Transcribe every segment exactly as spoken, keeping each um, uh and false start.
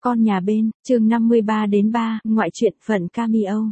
Con nhà bên, chương năm mươi ba đến ba, ngoại truyện phần cameo.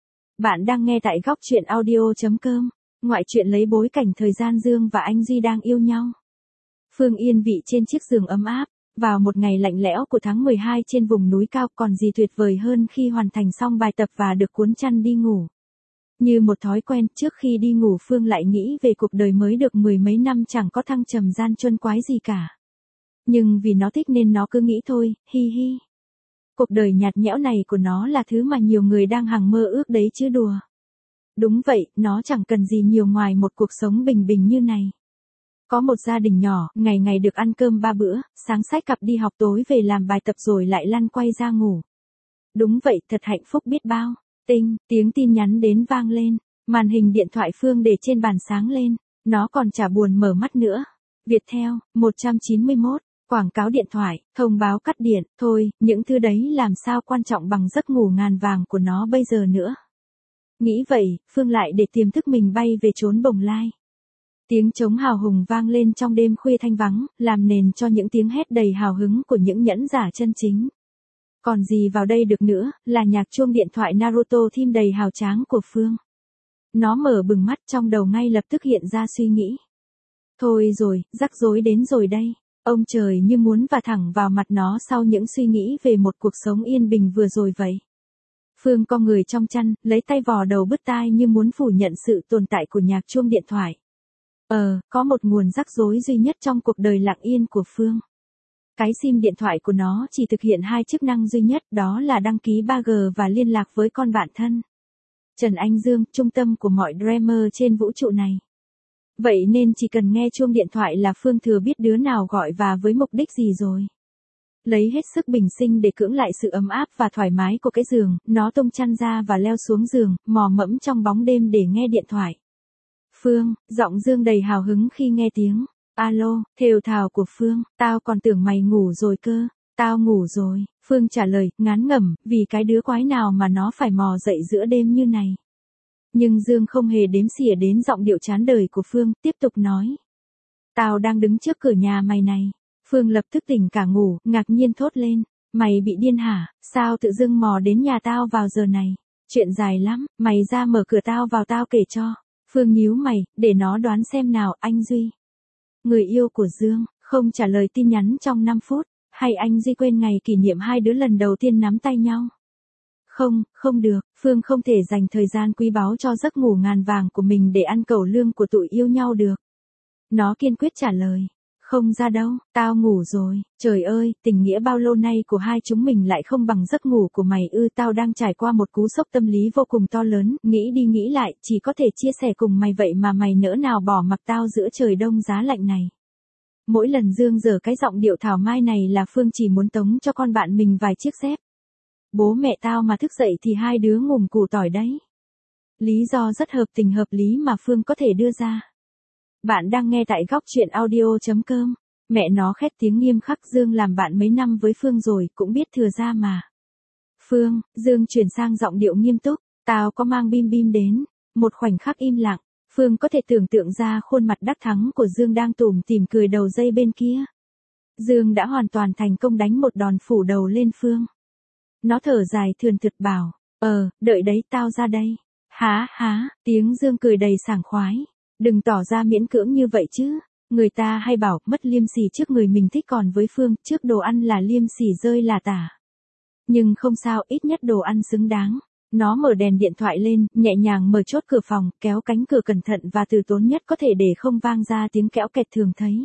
Bạn đang nghe tại góc truyện audio chấm com. Ngoại truyện lấy bối cảnh thời gian Dương và anh Duy đang yêu nhau. Phương yên vị trên chiếc giường ấm áp, vào một ngày lạnh lẽo của tháng mười hai trên vùng núi cao, còn gì tuyệt vời hơn khi hoàn thành xong bài tập và được cuốn chăn đi ngủ. Như một thói quen, trước khi đi ngủ Phương lại nghĩ về cuộc đời mới được mười mấy năm chẳng có thăng trầm gian truân quái gì cả. Nhưng vì nó thích nên nó cứ nghĩ thôi, hi hi. Cuộc đời nhạt nhẽo này của nó là thứ mà nhiều người đang hằng mơ ước đấy chứ đùa. Đúng vậy, nó chẳng cần gì nhiều ngoài một cuộc sống bình bình như này. Có một gia đình nhỏ, ngày ngày được ăn cơm ba bữa, sáng xách cặp đi học tối về làm bài tập rồi lại lăn quay ra ngủ. Đúng vậy, thật hạnh phúc biết bao. Tinh, tiếng tin nhắn đến vang lên, màn hình điện thoại Phương để trên bàn sáng lên, nó còn chả buồn mở mắt nữa. Viettel, một trăm chín mươi mốt. Quảng cáo điện thoại, thông báo cắt điện, thôi, những thứ đấy làm sao quan trọng bằng giấc ngủ ngàn vàng của nó bây giờ nữa. Nghĩ vậy, Phương lại để tiềm thức mình bay về chốn bồng lai. Tiếng trống hào hùng vang lên trong đêm khuya thanh vắng, làm nền cho những tiếng hét đầy hào hứng của những nhẫn giả chân chính. Còn gì vào đây được nữa, là nhạc chuông điện thoại Naruto theme đầy hào tráng của Phương. Nó mở bừng mắt, trong đầu ngay lập tức hiện ra suy nghĩ. Thôi rồi, rắc rối đến rồi đây. Ông trời như muốn vả thẳng vào mặt nó sau những suy nghĩ về một cuộc sống yên bình vừa rồi vậy. Phương co người trong chăn, lấy tay vò đầu bứt tai như muốn phủ nhận sự tồn tại của nhạc chuông điện thoại. Ờ, có một nguồn rắc rối duy nhất trong cuộc đời lặng yên của Phương. Cái sim điện thoại của nó chỉ thực hiện hai chức năng duy nhất, đó là đăng ký ba G và liên lạc với con bạn thân. Trần Anh Dương, trung tâm của mọi dreamer trên vũ trụ này. Vậy nên chỉ cần nghe chuông điện thoại là Phương thừa biết đứa nào gọi và với mục đích gì rồi. Lấy hết sức bình sinh để cưỡng lại sự ấm áp và thoải mái của cái giường, nó tung chăn ra và leo xuống giường, mò mẫm trong bóng đêm để nghe điện thoại. Phương, giọng Dương đầy hào hứng khi nghe tiếng. Alo, thều thào của Phương, tao còn tưởng mày ngủ rồi cơ. Tao ngủ rồi, Phương trả lời, ngán ngẩm, vì cái đứa quái nào mà nó phải mò dậy giữa đêm như này. Nhưng Dương không hề đếm xỉa đến giọng điệu chán đời của Phương, tiếp tục nói. Tao đang đứng trước cửa nhà mày này. Phương lập tức tỉnh cả ngủ, ngạc nhiên thốt lên. Mày bị điên hả, sao tự dưng mò đến nhà tao vào giờ này? Chuyện dài lắm, mày ra mở cửa tao vào tao kể cho. Phương nhíu mày, để nó đoán xem nào, anh Duy. Người yêu của Dương, không trả lời tin nhắn trong năm phút, hay anh Duy quên ngày kỷ niệm hai đứa lần đầu tiên nắm tay nhau? Không, không được, Phương không thể dành thời gian quý báu cho giấc ngủ ngàn vàng của mình để ăn cẩu lương của tụi yêu nhau được. Nó kiên quyết trả lời. Không ra đâu, tao ngủ rồi, trời ơi, tình nghĩa bao lâu nay của hai chúng mình lại không bằng giấc ngủ của mày ư. Tao đang trải qua một cú sốc tâm lý vô cùng to lớn, nghĩ đi nghĩ lại, chỉ có thể chia sẻ cùng mày vậy mà mày nỡ nào bỏ mặc tao giữa trời đông giá lạnh này. Mỗi lần Dương giở cái giọng điệu thảo mai này là Phương chỉ muốn tống cho con bạn mình vài chiếc dép. Bố mẹ tao mà thức dậy thì hai đứa ngủm củ tỏi đấy. Lý do rất hợp tình hợp lý mà Phương có thể đưa ra. Bạn đang nghe tại góc truyện audio chấm com. Mẹ nó khét tiếng nghiêm khắc. Dương làm bạn mấy năm với Phương rồi, cũng biết thừa ra mà. Phương, Dương chuyển sang giọng điệu nghiêm túc. Tao có mang bim bim đến. Một khoảnh khắc im lặng. Phương có thể tưởng tượng ra khuôn mặt đắc thắng của Dương đang tủm tỉm cười đầu dây bên kia. Dương đã hoàn toàn thành công đánh một đòn phủ đầu lên Phương. Nó thở dài thườn thượt bảo, ờ, đợi đấy tao ra đây. Há há, tiếng Dương cười đầy sảng khoái. Đừng tỏ ra miễn cưỡng như vậy chứ. Người ta hay bảo mất liêm sỉ trước người mình thích, còn với Phương trước đồ ăn là liêm sỉ rơi là tả. Nhưng không sao, ít nhất đồ ăn xứng đáng. Nó mở đèn điện thoại lên, nhẹ nhàng mở chốt cửa phòng, kéo cánh cửa cẩn thận và từ tốn nhất có thể để không vang ra tiếng kéo kẹt thường thấy.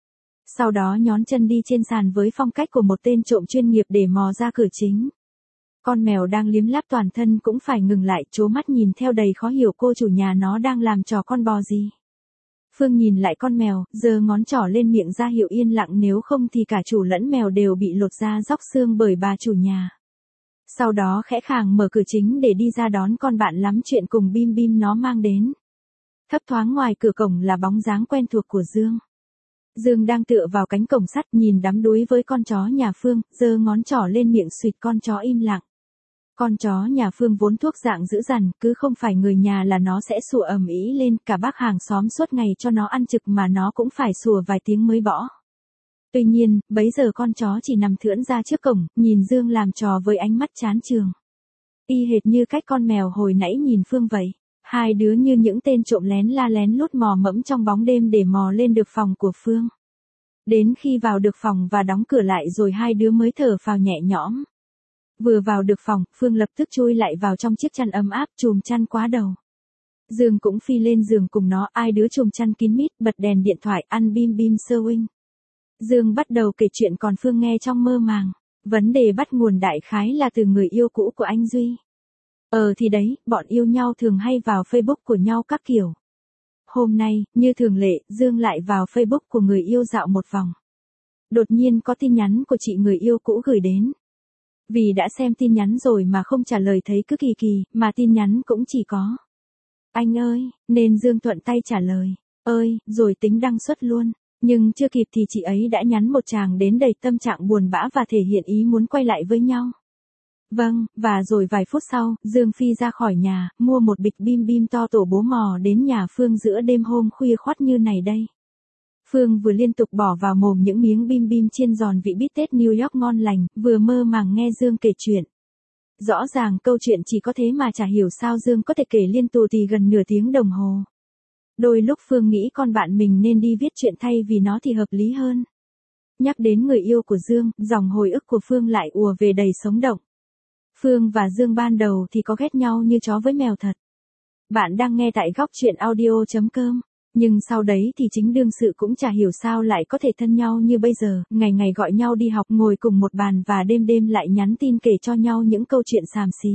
Sau đó nhón chân đi trên sàn với phong cách của một tên trộm chuyên nghiệp để mò ra cửa chính. Con mèo đang liếm láp toàn thân cũng phải ngừng lại, trố mắt nhìn theo đầy khó hiểu cô chủ nhà nó đang làm trò con bò gì. Phương nhìn lại con mèo, giơ ngón trỏ lên miệng ra hiệu yên lặng, nếu không thì cả chủ lẫn mèo đều bị lột da róc xương bởi bà chủ nhà. Sau đó khẽ khàng mở cửa chính để đi ra đón con bạn lắm chuyện cùng bim bim nó mang đến. Thấp thoáng ngoài cửa cổng là bóng dáng quen thuộc của Dương. Dương đang tựa vào cánh cổng sắt nhìn đắm đuối với con chó nhà Phương, giơ ngón trỏ lên miệng suýt, con chó im lặng. Con chó nhà Phương vốn thuộc dạng dữ dằn, cứ không phải người nhà là nó sẽ sủa ầm ĩ lên, cả bác hàng xóm suốt ngày cho nó ăn trực mà nó cũng phải sủa vài tiếng mới bỏ. Tuy nhiên, bấy giờ con chó chỉ nằm thượn ra trước cổng, nhìn Dương làm trò với ánh mắt chán chường. Y hệt như cách con mèo hồi nãy nhìn Phương vậy. Hai đứa như những tên trộm lén la lén lút mò mẫm trong bóng đêm để mò lên được phòng của Phương. Đến khi vào được phòng và đóng cửa lại rồi hai đứa mới thở phào nhẹ nhõm. Vừa vào được phòng, Phương lập tức chui lại vào trong chiếc chăn ấm áp chùm chăn quá đầu. Dương cũng phi lên giường cùng nó, ai đứa chùm chăn kín mít, bật đèn điện thoại, ăn bim bim sewing. Dương bắt đầu kể chuyện còn Phương nghe trong mơ màng. Vấn đề bắt nguồn đại khái là từ người yêu cũ của anh Duy. Ờ thì đấy, bọn yêu nhau thường hay vào Facebook của nhau các kiểu. Hôm nay, như thường lệ, Dương lại vào Facebook của người yêu dạo một vòng. Đột nhiên có tin nhắn của chị người yêu cũ gửi đến. Vì đã xem tin nhắn rồi mà không trả lời thấy cứ kỳ kỳ, mà tin nhắn cũng chỉ có anh ơi, nên Dương thuận tay trả lời, ơi, rồi tính đăng xuất luôn. Nhưng chưa kịp thì chị ấy đã nhắn một tràng đến đầy tâm trạng buồn bã và thể hiện ý muốn quay lại với nhau. Vâng, và rồi vài phút sau, Dương phi ra khỏi nhà, mua một bịch bim bim to tổ bố mò đến nhà Phương giữa đêm hôm khuya khoắt như này đây. Phương vừa liên tục bỏ vào mồm những miếng bim bim chiên giòn vị bít tết New York ngon lành, vừa mơ màng nghe Dương kể chuyện. Rõ ràng câu chuyện chỉ có thế mà chả hiểu sao Dương có thể kể liên tù tì gần nửa tiếng đồng hồ. Đôi lúc Phương nghĩ con bạn mình nên đi viết chuyện thay vì nó thì hợp lý hơn. Nhắc đến người yêu của Dương, dòng hồi ức của Phương lại ùa về đầy sống động. Phương và Dương ban đầu thì có ghét nhau như chó với mèo thật. Bạn đang nghe tại góc truyện audio chấm com. Nhưng sau đấy thì chính đương sự cũng chả hiểu sao lại có thể thân nhau như bây giờ, ngày ngày gọi nhau đi học, ngồi cùng một bàn và đêm đêm lại nhắn tin kể cho nhau những câu chuyện xàm xí.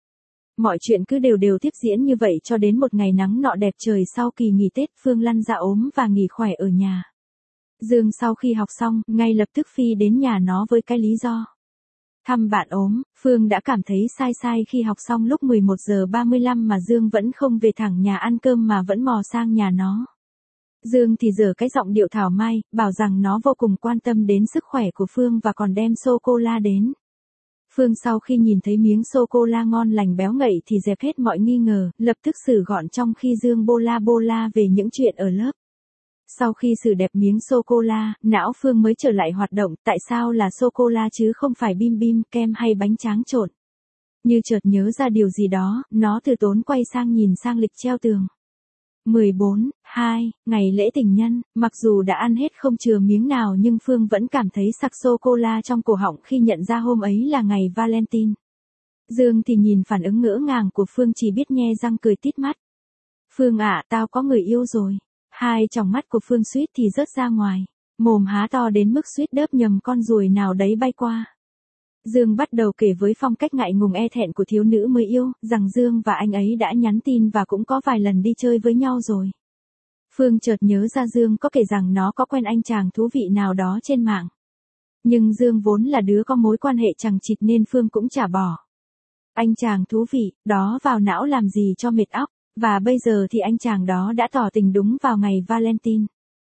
Mọi chuyện cứ đều đều tiếp diễn như vậy cho đến một ngày nắng nọ đẹp trời sau kỳ nghỉ Tết, Phương lăn ra ốm và nghỉ khỏe ở nhà. Dương sau khi học xong, ngay lập tức phi đến nhà nó với cái lý do thăm bạn ốm. Phương đã cảm thấy sai sai khi học xong lúc mười một giờ ba mươi lăm mà Dương vẫn không về thẳng nhà ăn cơm mà vẫn mò sang nhà nó. Dương thì giở cái giọng điệu thảo mai, bảo rằng nó vô cùng quan tâm đến sức khỏe của Phương và còn đem sô-cô-la đến. Phương sau khi nhìn thấy miếng sô-cô-la ngon lành béo ngậy thì dẹp hết mọi nghi ngờ, lập tức xử gọn trong khi Dương bô la bô la về những chuyện ở lớp. Sau khi xử đẹp miếng sô-cô-la, não Phương mới trở lại hoạt động, tại sao là sô-cô-la chứ không phải bim bim, kem hay bánh tráng trộn. Như chợt nhớ ra điều gì đó, nó từ tốn quay sang nhìn sang lịch treo tường. mười bốn, hai, ngày lễ tình nhân, mặc dù đã ăn hết không chừa miếng nào nhưng Phương vẫn cảm thấy sặc sô-cô-la trong cổ họng khi nhận ra hôm ấy là ngày Valentine. Dương thì nhìn phản ứng ngỡ ngàng của Phương chỉ biết nhe răng cười tít mắt. Phương ạ, tao có người yêu rồi. Hai tròng mắt của Phương suýt thì rớt ra ngoài. Mồm há to đến mức suýt đớp nhầm con ruồi nào đấy bay qua. Dương bắt đầu kể với phong cách ngại ngùng e thẹn của thiếu nữ mới yêu, rằng Dương và anh ấy đã nhắn tin và cũng có vài lần đi chơi với nhau rồi. Phương chợt nhớ ra Dương có kể rằng nó có quen anh chàng thú vị nào đó trên mạng. Nhưng Dương vốn là đứa có mối quan hệ chằng chịt nên Phương cũng chả bỏ. Anh chàng thú vị, đó vào não làm gì cho mệt óc, và bây giờ thì anh chàng đó đã tỏ tình đúng vào ngày Valentine.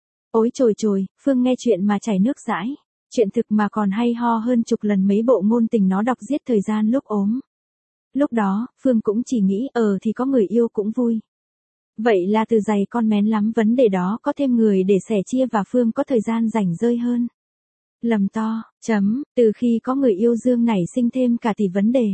Ôi chồi chồi, Phương nghe chuyện mà chảy nước dãi. Chuyện thực mà còn hay ho hơn chục lần mấy bộ ngôn tình nó đọc giết thời gian lúc ốm. Lúc đó, Phương cũng chỉ nghĩ, ờ thì có người yêu cũng vui. Vậy là từ giày con mén lắm vấn đề đó có thêm người để sẻ chia và Phương có thời gian rảnh rơi hơn. Lầm to, chấm, từ khi có người yêu Dương nảy sinh thêm cả tỷ vấn đề.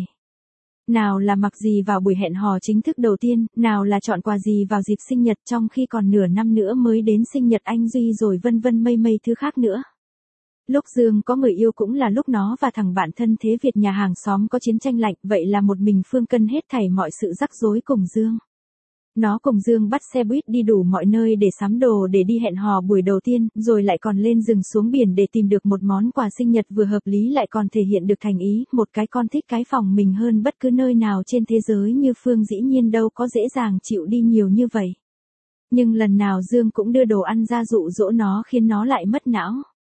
Nào là mặc gì vào buổi hẹn hò chính thức đầu tiên, nào là chọn quà gì vào dịp sinh nhật trong khi còn nửa năm nữa mới đến sinh nhật anh Duy rồi vân vân mây mây thứ khác nữa. Lúc Dương có người yêu cũng là lúc nó và thằng bạn thân Thế Việt nhà hàng xóm có chiến tranh lạnh, vậy là một mình Phương cân hết thảy mọi sự rắc rối cùng Dương. Nó cùng Dương bắt xe buýt đi đủ mọi nơi để sắm đồ để đi hẹn hò buổi đầu tiên, rồi lại còn lên rừng xuống biển để tìm được một món quà sinh nhật vừa hợp lý lại còn thể hiện được thành ý, một cái con thích cái phòng mình hơn bất cứ nơi nào trên thế giới như Phương dĩ nhiên đâu có dễ dàng chịu đi nhiều như vậy. Nhưng lần nào Dương cũng đưa đồ ăn ra dụ dỗ nó khiến nó lại mất não.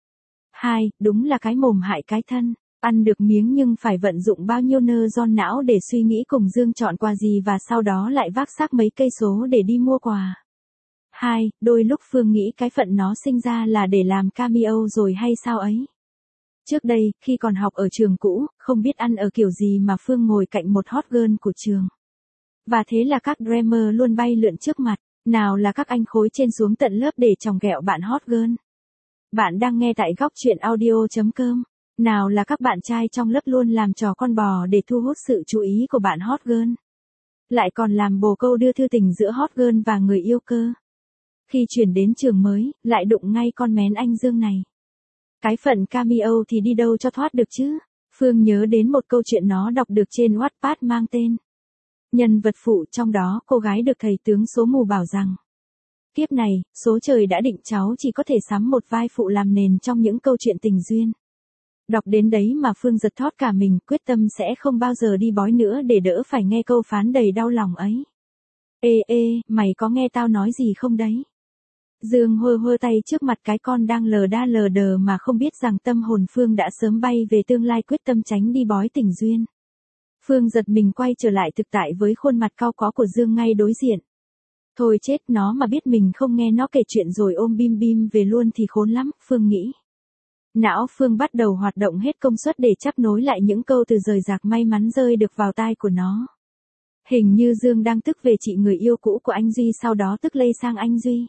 Hai, đúng là cái mồm hại cái thân. Ăn được miếng nhưng phải vận dụng bao nhiêu nơ giòn não để suy nghĩ cùng Dương chọn quà gì và sau đó lại vác xác mấy cây số để đi mua quà. Hai, đôi lúc Phương nghĩ cái phận nó sinh ra là để làm cameo rồi hay sao ấy. Trước đây, khi còn học ở trường cũ, không biết ăn ở kiểu gì mà Phương ngồi cạnh một hot girl của trường. Và thế là các dreamer luôn bay lượn trước mặt, nào là các anh khối trên xuống tận lớp để chòng ghẹo bạn hot girl. Bạn đang nghe tại góc chuyện audio chấm com. Nào là các bạn trai trong lớp luôn làm trò con bò để thu hút sự chú ý của bạn hot girl. Lại còn làm bồ câu đưa thư tình giữa hot girl và người yêu cơ. Khi chuyển đến trường mới, lại đụng ngay con mén anh Dương này. Cái phận cameo thì đi đâu cho thoát được chứ? Phương nhớ đến một câu chuyện nó đọc được trên Wattpad mang tên Nhân vật phụ, trong đó cô gái được thầy tướng số mù bảo rằng kiếp này, số trời đã định cháu chỉ có thể sắm một vai phụ làm nền trong những câu chuyện tình duyên. Đọc đến đấy mà Phương giật thót cả mình, quyết tâm sẽ không bao giờ đi bói nữa để đỡ phải nghe câu phán đầy đau lòng ấy. Ê ê, mày có nghe tao nói gì không đấy? Dương hơ hơ tay trước mặt cái con đang lờ đa lờ đờ mà không biết rằng tâm hồn Phương đã sớm bay về tương lai, quyết tâm tránh đi bói tình duyên. Phương giật mình quay trở lại thực tại với khuôn mặt cau có của Dương ngay đối diện. Thôi chết, nó mà biết mình không nghe nó kể chuyện rồi ôm bim bim về luôn thì khốn lắm, Phương nghĩ. Não Phương bắt đầu hoạt động hết công suất để chắp nối lại những câu từ rời rạc may mắn rơi được vào tai của nó. Hình như Dương đang tức về chị người yêu cũ của anh Duy, sau đó tức lây sang anh Duy.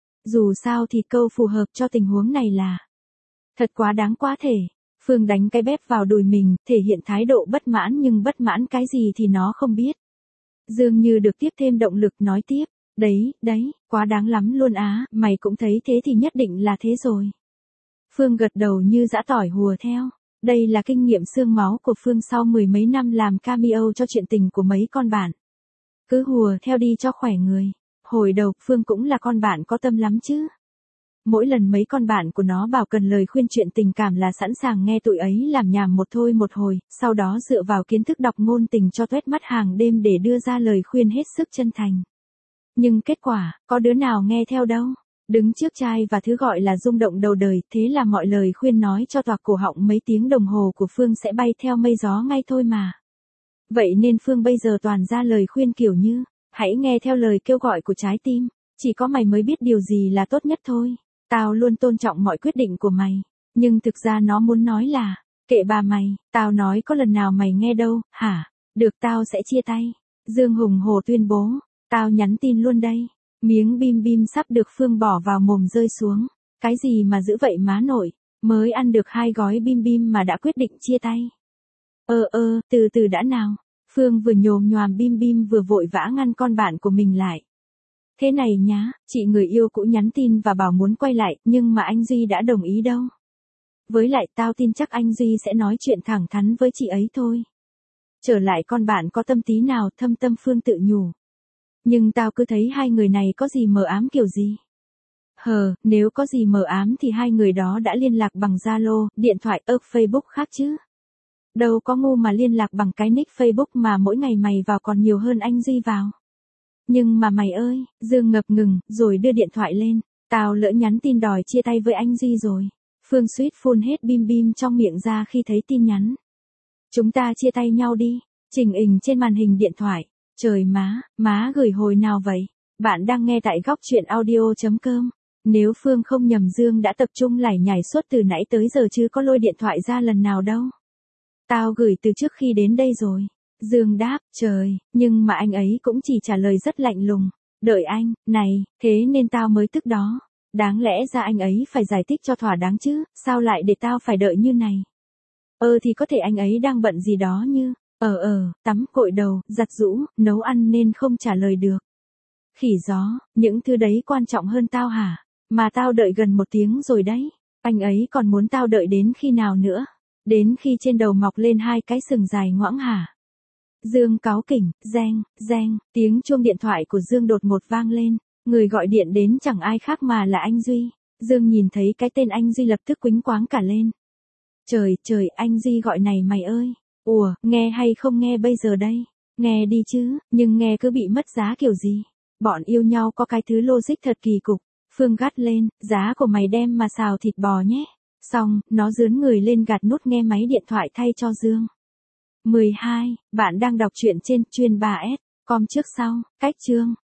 Dù sao thì câu phù hợp cho tình huống này là thật quá đáng quá thể. Phương đánh cái bép vào đùi mình, thể hiện thái độ bất mãn, nhưng bất mãn cái gì thì nó không biết. Dương như được tiếp thêm động lực nói tiếp. Đấy, đấy, quá đáng lắm luôn á, mày cũng thấy thế thì nhất định là thế rồi. Phương gật đầu như giã tỏi hùa theo. Đây là kinh nghiệm xương máu của Phương sau mười mấy năm làm cameo cho chuyện tình của mấy con bạn. Cứ hùa theo đi cho khỏe người. Hồi đầu, Phương cũng là con bạn có tâm lắm chứ. Mỗi lần mấy con bạn của nó bảo cần lời khuyên chuyện tình cảm là sẵn sàng nghe tụi ấy làm nhảm một thôi một hồi, sau đó dựa vào kiến thức đọc ngôn tình cho tuét mắt hàng đêm để đưa ra lời khuyên hết sức chân thành. Nhưng kết quả, có đứa nào nghe theo đâu. Đứng trước trai và thứ gọi là rung động đầu đời, thế là mọi lời khuyên nói cho toạc cổ họng mấy tiếng đồng hồ của Phương sẽ bay theo mây gió ngay thôi mà. Vậy nên Phương bây giờ toàn ra lời khuyên kiểu như, hãy nghe theo lời kêu gọi của trái tim, chỉ có mày mới biết điều gì là tốt nhất thôi. Tao luôn tôn trọng mọi quyết định của mày. Nhưng thực ra nó muốn nói là, kệ bà mày, tao nói có lần nào mày nghe đâu, hả? Được, tao sẽ chia tay. Dương hùng hổ tuyên bố. Tao nhắn tin luôn đây. Miếng bim bim sắp được Phương bỏ vào mồm rơi xuống. Cái gì mà dữ vậy má nội, mới ăn được hai gói bim bim mà đã quyết định chia tay. Ơ ơ, từ từ đã nào. Phương vừa nhồm nhoàm bim bim vừa vội vã ngăn con bạn của mình lại. Thế này nhá, chị người yêu cũ nhắn tin và bảo muốn quay lại, nhưng mà anh Duy đã đồng ý đâu. Với lại tao tin chắc anh Duy sẽ nói chuyện thẳng thắn với chị ấy thôi. Trở lại con bạn có tâm tí nào, thâm tâm Phương tự nhủ. Nhưng tao cứ thấy hai người này có gì mờ ám kiểu gì. Hờ, nếu có gì mờ ám thì hai người đó đã liên lạc bằng Zalo, điện thoại, ơ, Facebook khác chứ. Đâu có ngu mà liên lạc bằng cái nick Facebook mà mỗi ngày mày vào còn nhiều hơn anh Duy vào. Nhưng mà mày ơi, Dương ngập ngừng, rồi đưa điện thoại lên. Tao lỡ nhắn tin đòi chia tay với anh Duy rồi. Phương suýt phun hết bim bim trong miệng ra khi thấy tin nhắn. Chúng ta chia tay nhau đi. Trình hình trên màn hình điện thoại. Trời má, má gửi hồi nào vậy? Bạn đang nghe tại góc chuyện audio chấm com. Nếu Phương không nhầm, Dương đã tập trung lải nhải suốt từ nãy tới giờ chứ có lôi điện thoại ra lần nào đâu. Tao gửi từ trước khi đến đây rồi. Dương đáp, trời, nhưng mà anh ấy cũng chỉ trả lời rất lạnh lùng. Đợi anh, này, thế nên tao mới tức đó. Đáng lẽ ra anh ấy phải giải thích cho thỏa đáng chứ, sao lại để tao phải đợi như này? Ờ thì có thể anh ấy đang bận gì đó như, ờ ờ, tắm, gội đầu, giặt giũ, nấu ăn nên không trả lời được. Khỉ gió, những thứ đấy quan trọng hơn tao hả? Mà tao đợi gần một tiếng rồi đấy. Anh ấy còn muốn tao đợi đến khi nào nữa? Đến khi trên đầu mọc lên hai cái sừng dài ngoãng hả? Dương cáu kỉnh, reng, reng, tiếng chuông điện thoại của Dương đột ngột vang lên. Người gọi điện đến chẳng ai khác mà là anh Duy. Dương nhìn thấy cái tên anh Duy lập tức quýnh quáng cả lên. Trời, trời, anh Duy gọi này mày ơi. Ủa, nghe hay không nghe bây giờ đây? Nghe đi chứ, nhưng nghe cứ bị mất giá kiểu gì? Bọn yêu nhau có cái thứ logic thật kỳ cục. Phương gắt lên, giá của mày đem mà xào thịt bò nhé. Xong, nó dướn người lên gạt nút nghe máy điện thoại thay cho Dương. mười hai, bạn đang đọc truyện trên chuyên ba S com trước sau, cách chương.